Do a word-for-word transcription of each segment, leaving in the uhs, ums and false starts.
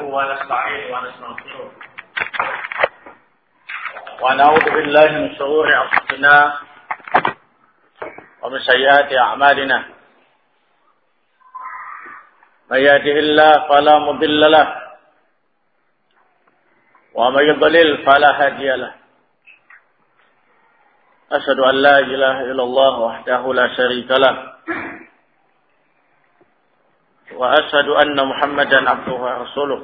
ونستعين ونستغفره ونعوذ بالله من شرور أنفسنا ومن سيئات أعمالنا من يهده الله فلا مضل له ومن يضلل فلا هادي له أشهد أن لا إله إلا الله وحده لا شريك له وأشهد أن محمدا عبده ورسوله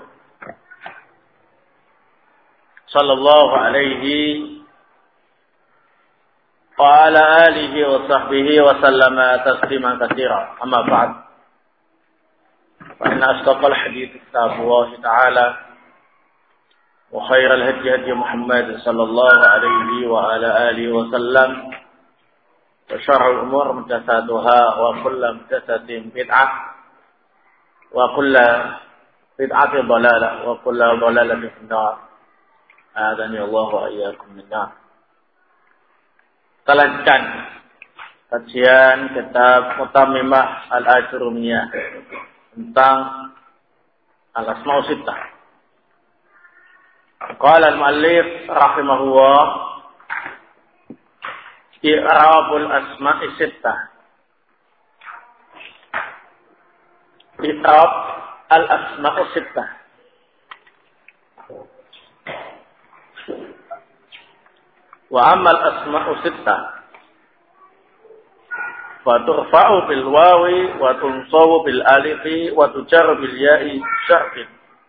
صلى الله عليه وعلى آله وصحبه وسلم تسليما كثيرا أما بعد فإن أصدق الحديث كتاب الله تعالى وخير الهدي هدي محمد صلى الله عليه وعلى آله وسلم وشر الأمور محدثاتها وكل محدثة بدعة وكل بدعة ضلالة وكل ضلالة في النار أعاذني الله وإياكم من النار. Kita lanjutkan kajian kitab Mutammimah Al-Ajrumiyah tentang Al-Asma'u Sittah. Qala al-muallif rahimahullah i'rabul asma'i sittah. I'rab al-asma'u sittah. Wa amma al-asma'u sittah fa turfa'u bil wawi wa tunsabu bil alifi wa tujarru bil ya'i syarfin.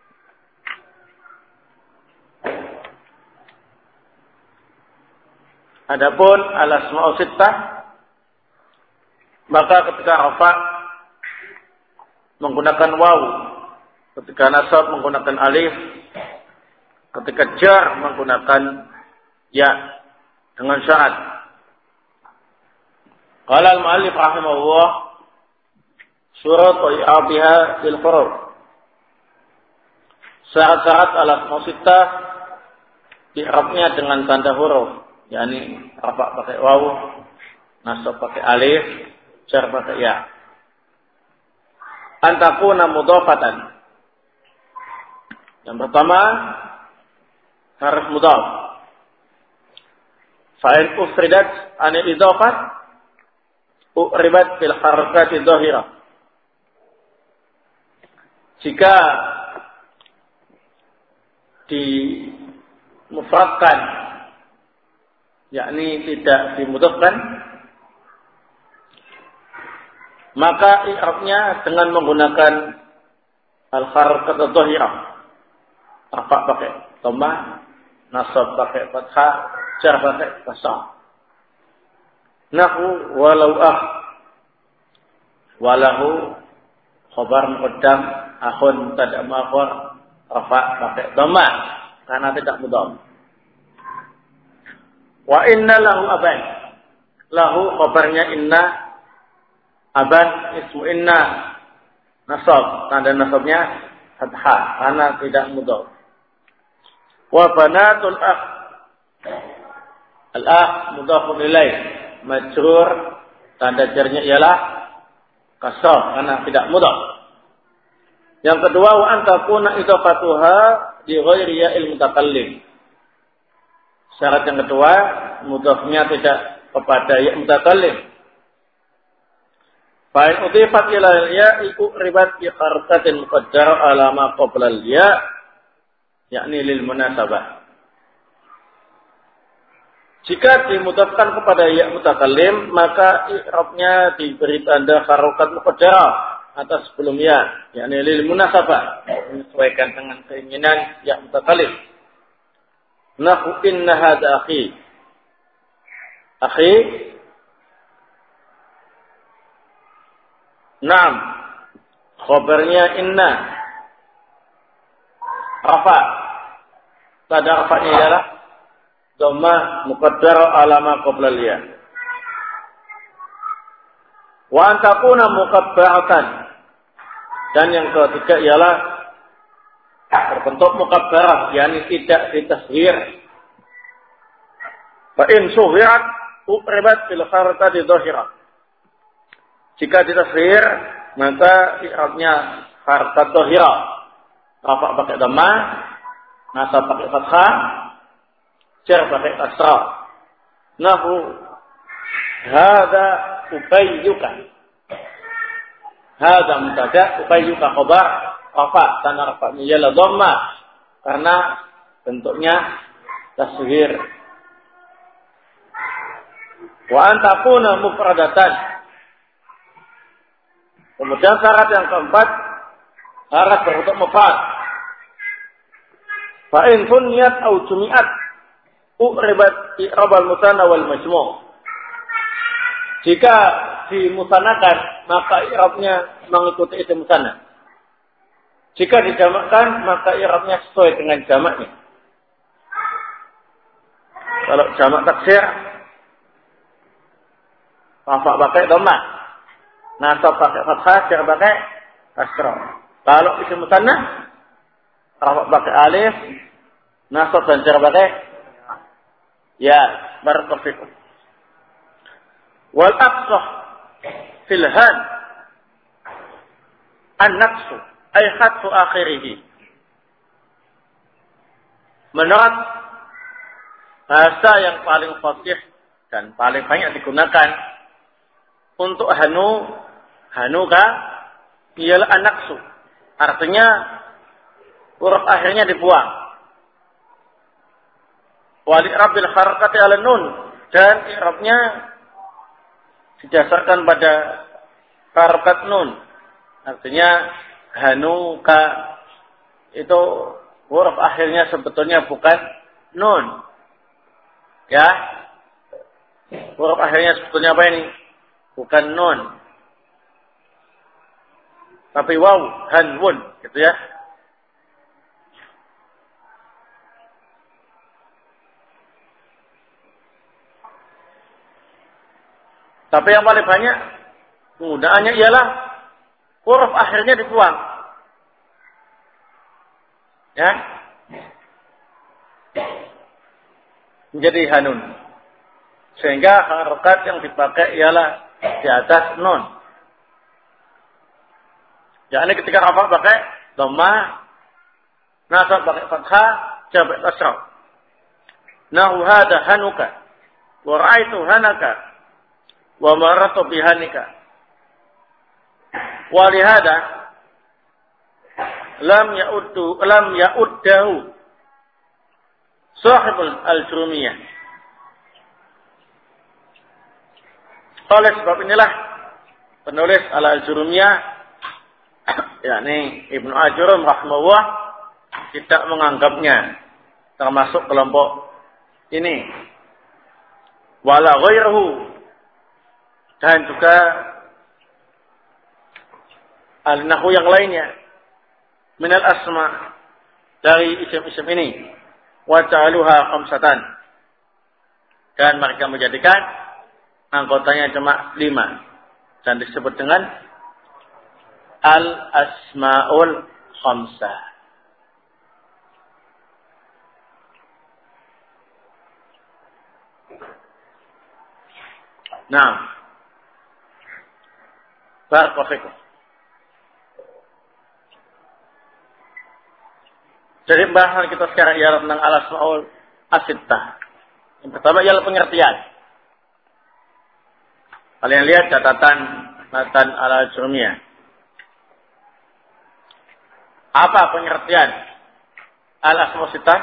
Adapun al-asma'u sittah, maka ketika rafa menggunakan waw, ketika nasab menggunakan alif, ketika jar menggunakan ya dengan syarat. Qala al-muallif rahimahullah syurat wa i'abiha bil huruf. Syarat-syarat al-asma'u sittah i'rabnya dengan tanda huruf. yakni rafa pakai waw, nasab pakai alif, jar pakai ya. Antakuna mudhafatan. Yang pertama harus mudhaf. Fa'il ufridat an idhafat uribat bil harakati dhahira. Jika dimufradkan, yakni tidak dimudhafkan, maka i'rabnya dengan menggunakan al-harakat adh-dhahirah. Rafa pakai dhammah, nasab pakai fathah, jar pakai kasrah. Nahu walau ah walahu khabar muqaddam akhun mubtada muakhar, rafa pakai dhammah karena tidak mudhaf. Wa inna lahu aban. Lahu khabarnya inna, aban ismu inna, nasab, tanda nasabnya fathah karena tidak mudhaf. Wa banatul akh. Al-akh mudhafun ilaih, majrur, tanda jarnya ialah kasrah karena tidak mudhaf. Yang kedua wa antakuna idhafatuha di ghairi ya'il mutakallim. Syarat yang kedua, mudhafnya tidak kepada ya mutakallim. Fa in udhifat ila ya uqribat bi harakatin muqaddara ala ma qabla al-ya, yakni lil munasabah. Jika dimudhafkan kepada ya mutakallim, maka i'rabnya diberi tanda harakat muqaddara atas sebelum ya, yakni lil munasabah, menyesuaikan dengan keinginan ya mutakallim. Nahu inna hadha akhi. Akhi. Naam. Khabarnya inna. Rafa. Tanda rafa'nya ialah dhammah muqaddara ala ma qabla al-ya. Wa an takuna muqabba'atan. Dan yang ketiga ialah berbentuk mukabbarah, yakni tidak ditashghir. Fa in suhirat uqribat bil harakati dhahira. Jika ditashghir, maka i'rabnya harakat dhahira rafa pakai dhamma, nasab pakai fathah, jar pakai kasrah. Nahu hada ubayyuka. Hada mubtada, ubayyuka khabar, rafa tanda rafa'nya ialah dhamma karena bentuknya tasghir. Wa an takuna mufradatan. Kemudian syarat yang keempat harus berbentuk mufrad. Fa in funyat au jumi'at u'ribat i'rabal musanna wal majmu'. Jika dimusanakan maka i'rabnya mengikuti isim musanna. Jika dijamakkan maka i'rabnya sesuai dengan jamaknya. Kalau jamak taksir rafa pakai dhamma, nasab pakai fathah, jar pakai kasrah. Kalau isim musanna rafa pakai alif, nasab dan jar pakai ya, barakallahu. Wal aqsah fil had an-naqsu ay khatfu akhirih. Menurut bahasa yang paling fasih dan paling banyak digunakan untuk hanu, hanuka ialah an-naqsu. Artinya huruf akhirnya dibuang. Wal i'rabil harakati 'ala nun, dan i'rabnya didasarkan pada harakat nun. Artinya hanuka itu huruf akhirnya sebetulnya bukan nun. Ya. Huruf akhirnya sebetulnya apa ini? Bukan nun. Tapi waw, hanwun, gitu ya. Tapi yang paling banyak penggunaannya ialah huruf akhirnya dibuang. Ya. Menjadi hanun. Sehingga harokat yang dipakai ialah di atas nun. Ya, ini ketika rafa pakai dhamma, nasab pakai fathah, jar pakai kasrah. Nahu hada hanuka, wa ra'aitu hanaka, wa maratu bihanika. Wa lihada lam ya'uddu lam ya'uddahu sahibul al-jurumiyah. Oleh sebab inilah penulis al-Jurumiyah, yakni Ibnu Ajurum rahimahullah, tidak menganggapnya termasuk kelompok ini. Wala ghairuhu, dan juga al-nahwu yang lainnya minal asma, dari isim-isim ini, wa ta'aluha khamsatan, dan mereka menjadikan anggotanya cuma lima dan disebut dengan al-asmaul khamsah. Nah, barakallahu. Jadi bahasan kita sekarang ialah tentang al-asmaul as-sittah. Yang pertama ialah pengertian. Kalian lihat catatan matan al-Jurumiyah. Apa pengertian al-asmaul sittah?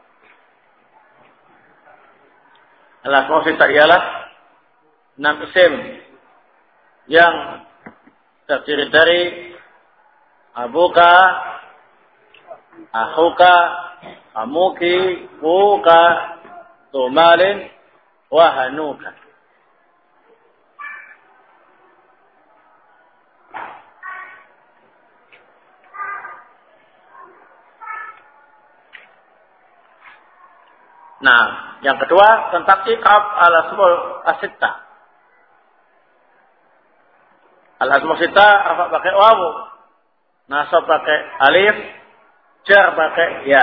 Al-asmaul sittah ialah enam isim yang terdiri dari abuka, akhuka, amuki, buka, tumalin, wahanuka. Nah, yang kedua tentang i'rab al-asmaul as-sittah. Al-asmaul sittah rafa pakai wawu, nasab pakai alif, jar pakai ya.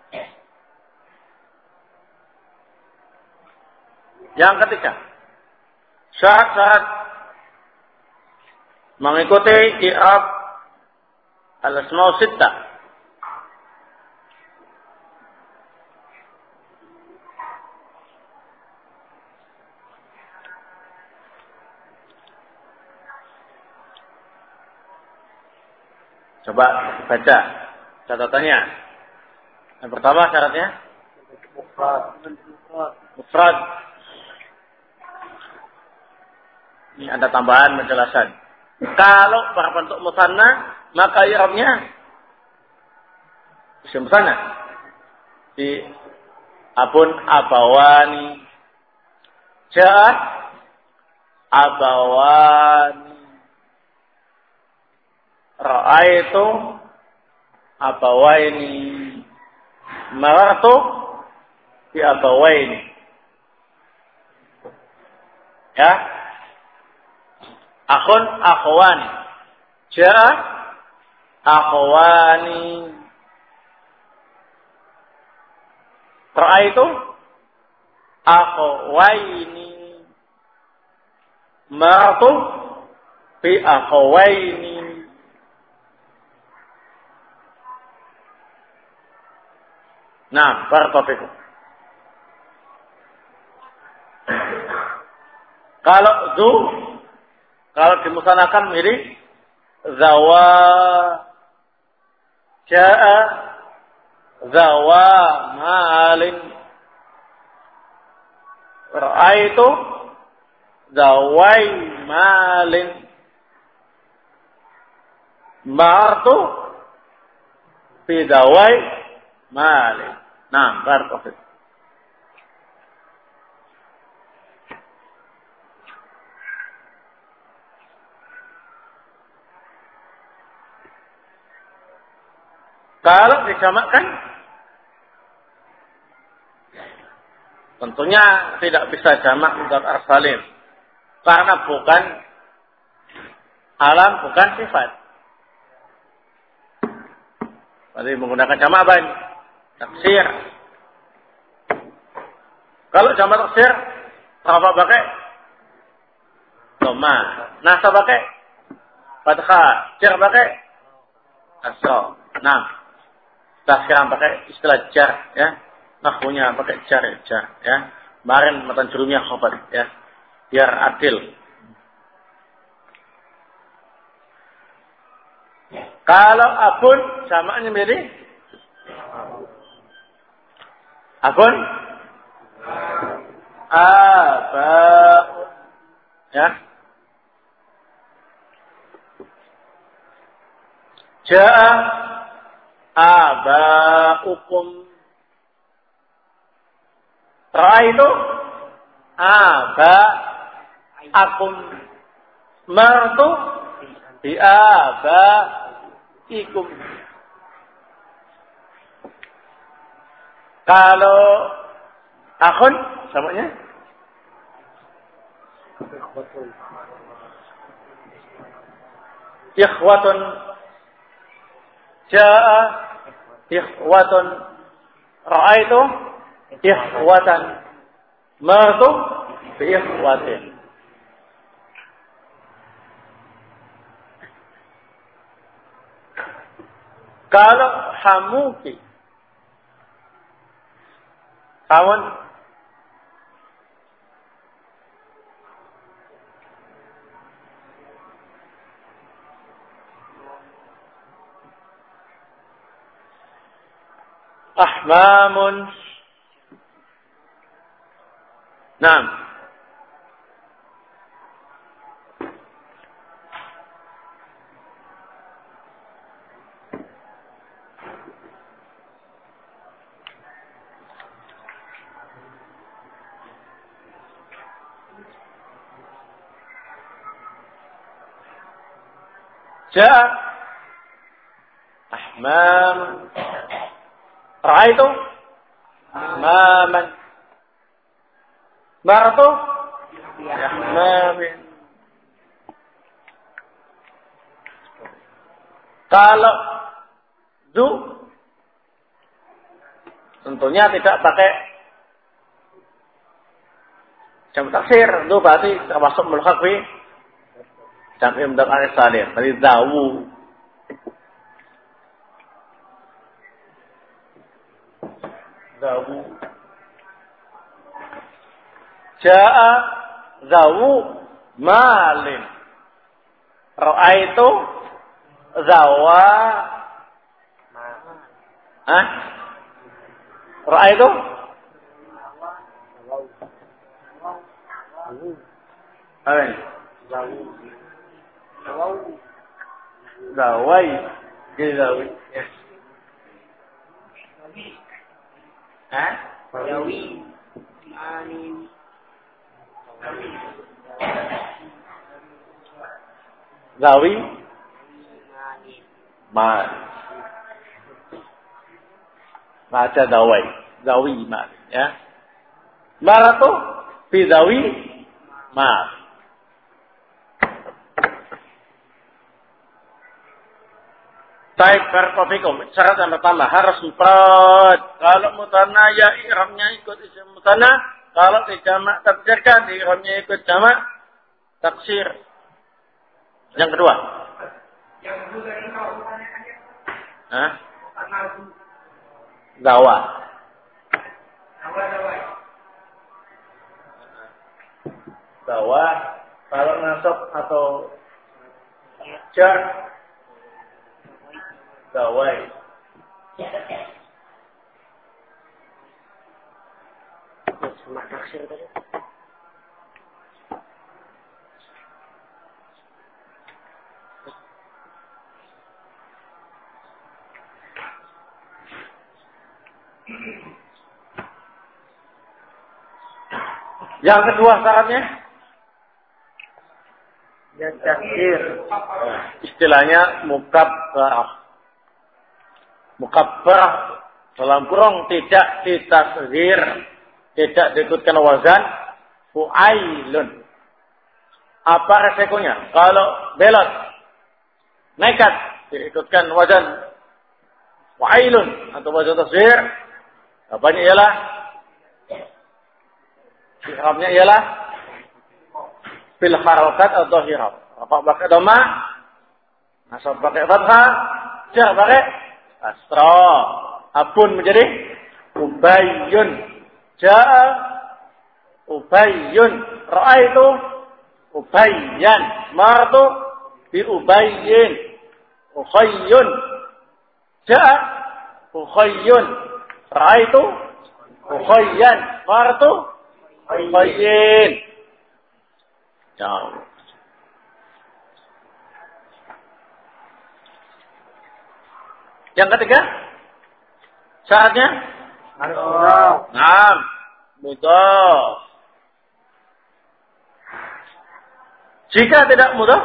Yang ketiga, syarat-syarat mengikuti i'rab al-asmaul sittah Coba baca catatannya. Yang pertama syaratnya mufrad. Ini ada tambahan penjelasan. Kalau berbentuk musanna, maka i'rabnya isim musanna. Di abun abawani, ja'a abawani, ra'aitu abawaini, marartu bi abawaini. Ya. Akhun akhwani, ja'a akhwani, ra'aitu akhwaini, marartu bi akhwaini. Nah, barakallahu. Kalau du, kalau dimusanakan mirip zawa, jaa, zawa malin, ra'aitu zawai malin, martu bidawai malin. Nah, barakallahu. Kalau dijamakkan, tentunya tidak bisa jamak mudzakkar salim, karena bukan alam, bukan sifat. Tadi menggunakan jamak apa ini? Taksir. Kalau jamak taksir, apa pakai? Dhamma. Nasab pakai? Fathah. Jar pakai? Kasrah. Nah. Kita sekarang pakai istilah jar, ya. Nahwunya pakai jar, jar, ya. Kemarin matan jurumnya khobar, ya. Biar adil. Kalau abun, jamaknya milih abun, abaun, ya. Ja'a abaukum, ra'aitu abaakum, martu bi abaikum. Kalau akhun samanya ikhwatun, jaa ikhwatun, ra'aitu ikhwatan, martu bi ikhwatin. Kalau hamuki, kawan ahmamun, naam, jaa ahmam, ra'aitu ahmaman, martu ahmamin. Kalau zu, tentunya tidak pakai jamak taksir. Zu berarti termasuk mulhaq bi jamak mudzakkar salim. Berarti zawu. Zawu. Jaa zawu malin, ra'aitu Zawa. Hah? Ra'a itu? Apa ini? Zawai. Zawi. Hah? Zawi. Zawi. Ma. Baca zawai. Zawi ma. Ya. Maratu fi zawi ma. Baik, barakallahu syarat yang pertama harus mufrad. Kalau mutanna ya i'rabnya ikut isim mutanna, kalau di jamak taksirkan i'rabnya ikut jamak taksir. Yang kedua. Yang kedua ini kalau mutanna Hah? Dawa. Dawa dawa. Dawa kalau nasab atau jar Dawai. Sama taksir tadi. Yang kedua syaratnya ya taksir. Istilahnya mukabbarah. Mukabbarah dalam kurung tidak ditasghir, tidak diikutkan wazan fu'ailun. Apa resikonya? Kalau belot nekat diikutkan wazan fu'ailun atau wazan tasghir, apanya ialah i'rabnya ialah bil harakat atau hirab. Apa pakai dhamma? Nasab pakai fathah, jar pakai asra. Abun menjadi ubayyun. Ja'a ubayyun. Ra'aitu ubayyan. Martu bi ubayyin. Ukhayyun. Ja'a ukhayyun. Ra'aitu ukhayyan. Martu ukhayyin. Ya. Yang ketiga, syaratnya Naam, mudhaf. Jika tidak mudhaf,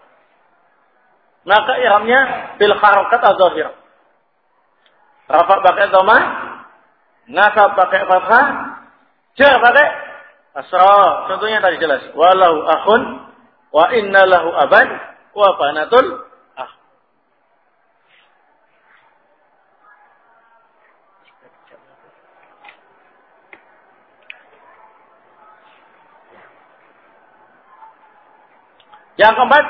maka i'rabnya bil harakat adz-dzahirah. Rafa pakai dhammah, nasab pakai fathah, jar pakai kasrah. Contohnya tadi jelas. Walahu akhun wa inna lahu aban wa banatul Yang keempat,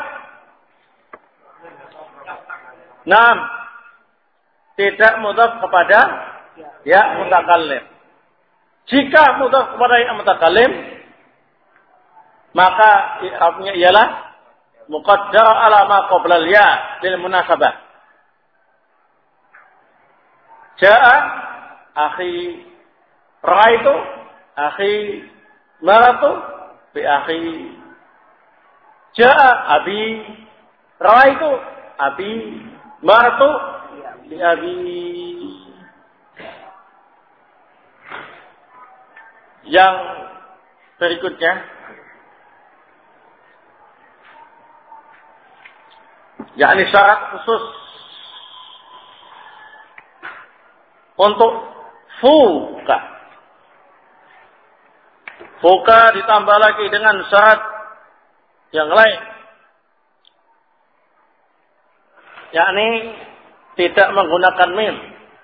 enam, tidak mudhaf kepada ya mutakallim. Jika mudhaf kepada ya mutakallim, maka i'rabnya ialah muqaddar ala ma qabla al-ya lil munasabah. Ja'a akhi, ra'aitu akhi, maratu bi akhi. Ja'a abi, ra'aitu abi, maratu bi abi. Yang berikutnya, yakni syarat khusus untuk fuka. Fuka ditambah lagi dengan syarat yang lain, yakni tidak menggunakan mim,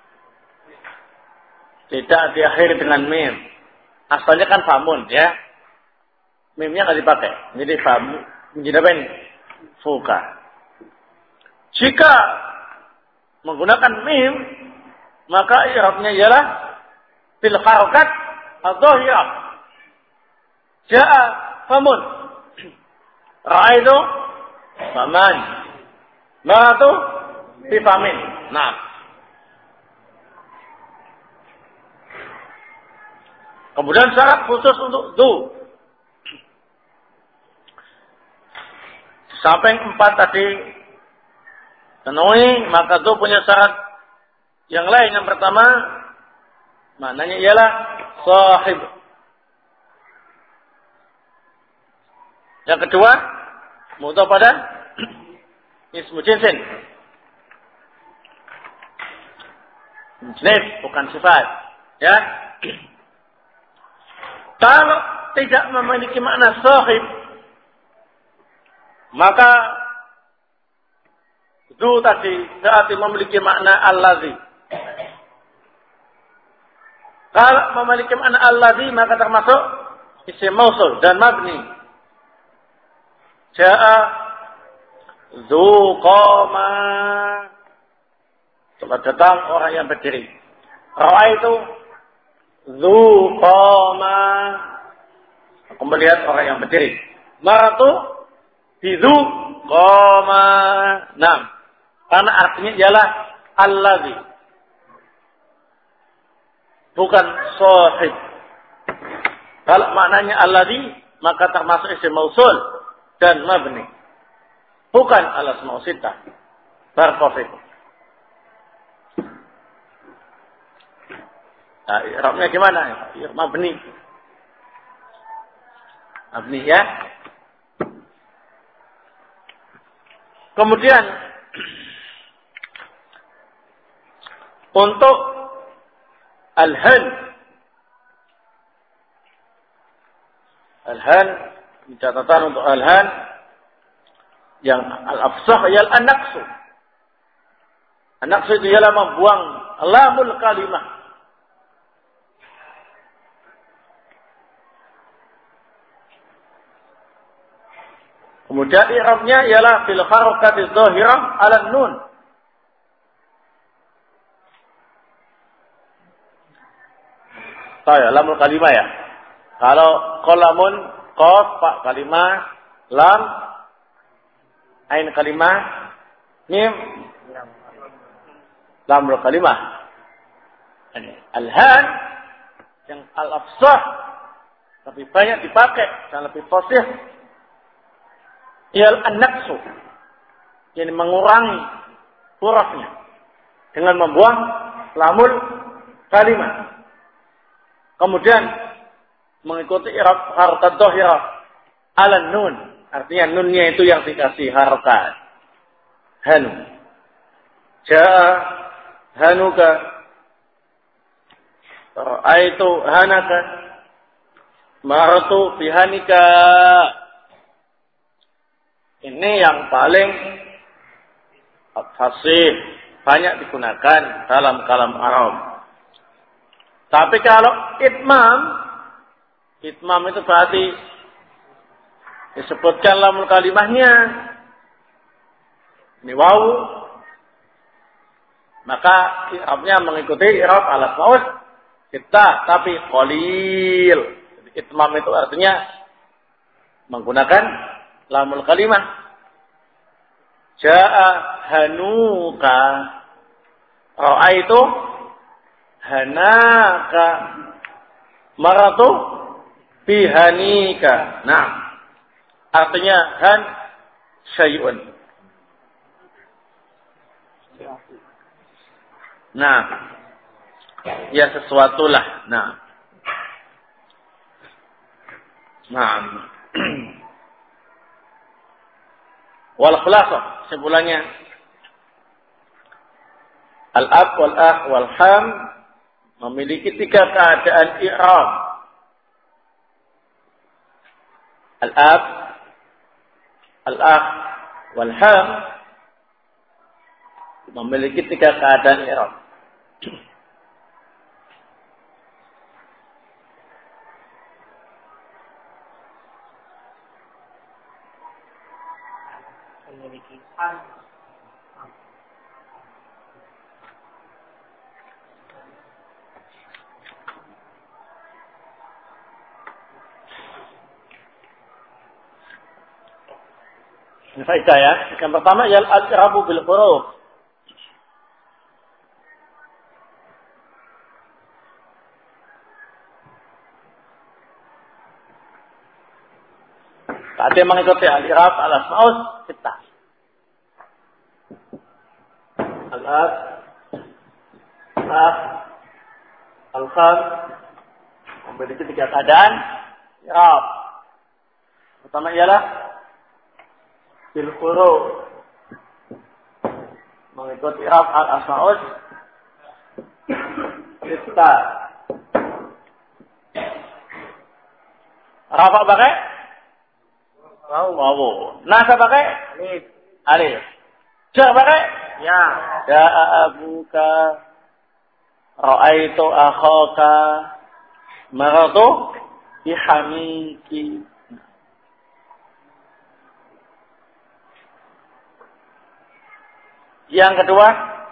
tidak diakhiri dengan mim. Asalnya kan famun ya, mimnya nggak dipakai, jadi famun menjadi apa ini? Fuka. Jika menggunakan mim, maka i'rabnya ialah bil harakat adz-dzahirah. Ja'a famun. Ra'aitu faman. Maratu bifamin. Nah. Kemudian syarat khusus untuk du. Sampai empat tadi penuhi, maka du punya syarat yang lain. Yang pertama, maknanya ialah sahib. Yang kedua, mudah pada ismu jinsin. Jenis, bukan sifat. Ya. Kalau tidak memiliki makna sahib, maka du tadi berarti memiliki makna allazi. Kalau memiliki makna allazi, maka termasuk isim mausul dan mabni. Ja'a zu qama, telah datang orang yang berdiri. Ra'a itu zu qama, aku melihat orang yang berdiri. Maratu bizu qama. Nah, karena artinya ialah allazi, bukan sahib. Kalau maknanya allazi, maka termasuk isim mausul dan mabni, bukan alas mausita. Barakallahu. Nah, i'rabnya gimana? Mabni. Mabni ya. Kemudian untuk al-han, al-han, catatan untuk al-han yang al-afsah ialah an-naqsu. An-naqsu itu ialah membuang lamul kalimah. Kemudian i'rabnya ialah fil harakati dhahirah 'ala nun. Saya lamul kalimah ya. Kalau qalamun qaf fa kalimah, lam ain kalimah, mim lamul kalimah. Al-han yang al-afsah lebih banyak dipakai dan lebih fasih ialah an-naqsu, yang mengurangi hurufnya dengan membuang lamul kalimat. Kemudian mengikuti i'rab harakat dhahirah 'ala nun, artinya nunnya itu yang dikasih harakat. Hanu. Jaa hanuka, ra'aitu hanaka, maratu bihanika. Ini yang paling fasih, banyak digunakan dalam kalam Arab. Tapi kalau itmam, itmam itu berarti disebutkan lamul kalimahnya ini waw, maka i'rabnya mengikuti i'rab alas maus kita, tapi qalil. Itmam itu artinya menggunakan lamul kalimah. Ja'a hanuka, ra'aitu hanaka, maratu bihanika. Nah, artinya han syai'un. Nah, ya sesuatulah. Nah, nah. Wal khulasah, kesimpulannya, al-ab wal akh wal ham memiliki tiga keadaan i'rab. Al-ab, al-akh wal ham memiliki tiga keadaan i'rab. Memiliki Ini faedah ya. Yang pertama ialah al-i'rabu bil huruf. Tadi mengikuti al-i'rab al-asma'us sittah. Al-as, al-as, al-kham memiliki tiga keadaan i'rab. Pertama ialah bil huruf, mengikuti i'rab al-asma'us sittah. Rafa pakai wawu. Nasa pakai alif. Alif. Ja pakai ya. Ja'a abuka. Ra'aitu akhaka. Maratu bihamiki. Yang kedua,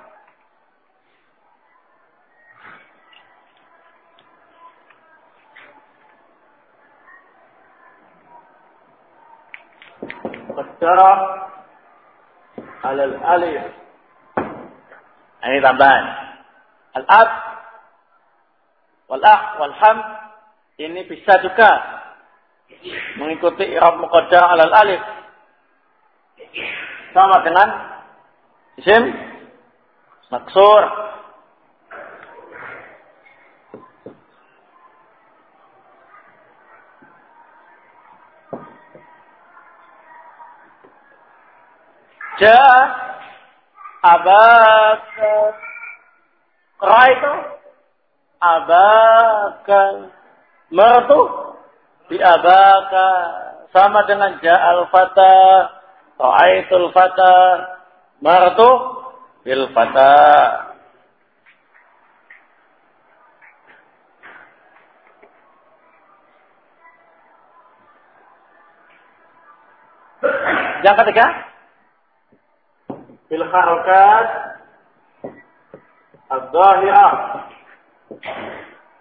qaddara alal alif. Ini tambahan. Al-ab wal-akh wal-ham ini bisa juga mengikuti i'rab muqaddar alal alif. Sama dengan isim maksur. Ja abaka ra'aitu abaka martu bi abaka sama dengan ja'al fata ra'aitul fata martu bil fata. Yang ketiga bil harakat adh-dhahirah